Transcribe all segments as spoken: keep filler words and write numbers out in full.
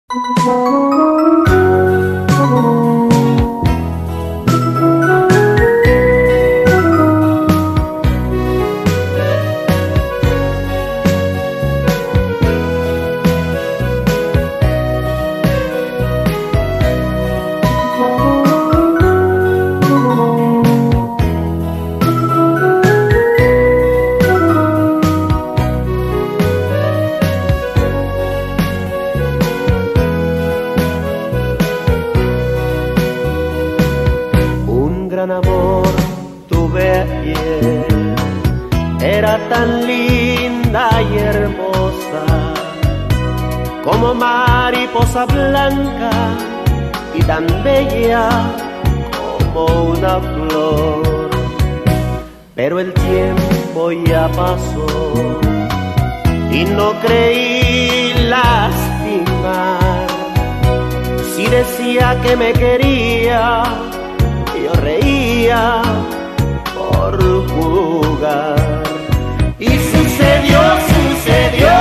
Gran amor tuve ayer, era tan linda y hermosa, como mariposa blanca y tan bella como una flor. Pero el tiempo ya pasó y no creí lastimar. Si decía que me quería, yo reía por jugar. Y sucedió, sucedió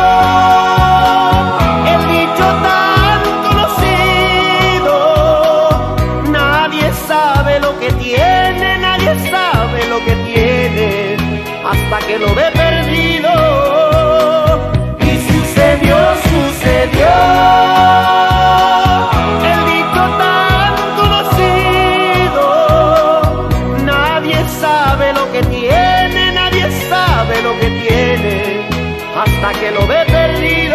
el dicho tan conocido: nadie sabe lo que tiene, nadie sabe lo que tiene hasta que lo ve perdido. Y sucedió, sucedió hasta que lo ve perdido.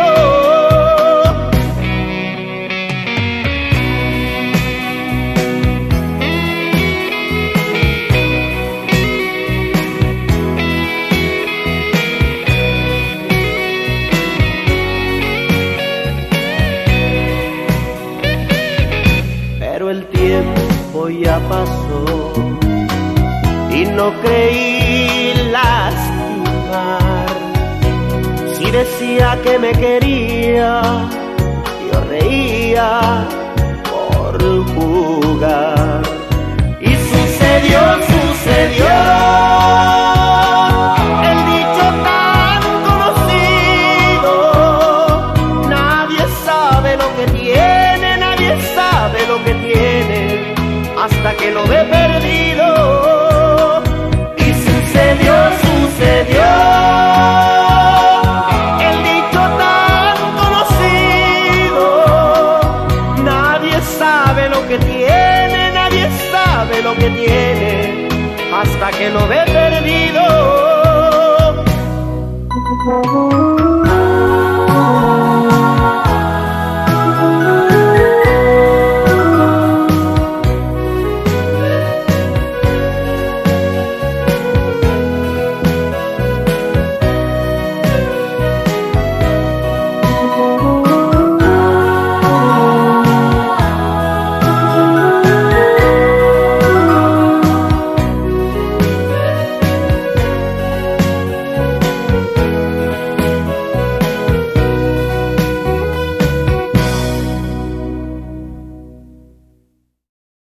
Pero el tiempo ya pasó y no creí lastimar. Si decía que me quería, yo reía por jugar. Y sucedió, sucedió el dicho tan conocido: nadie sabe lo que tiene, nadie sabe lo que tiene hasta que lo ve.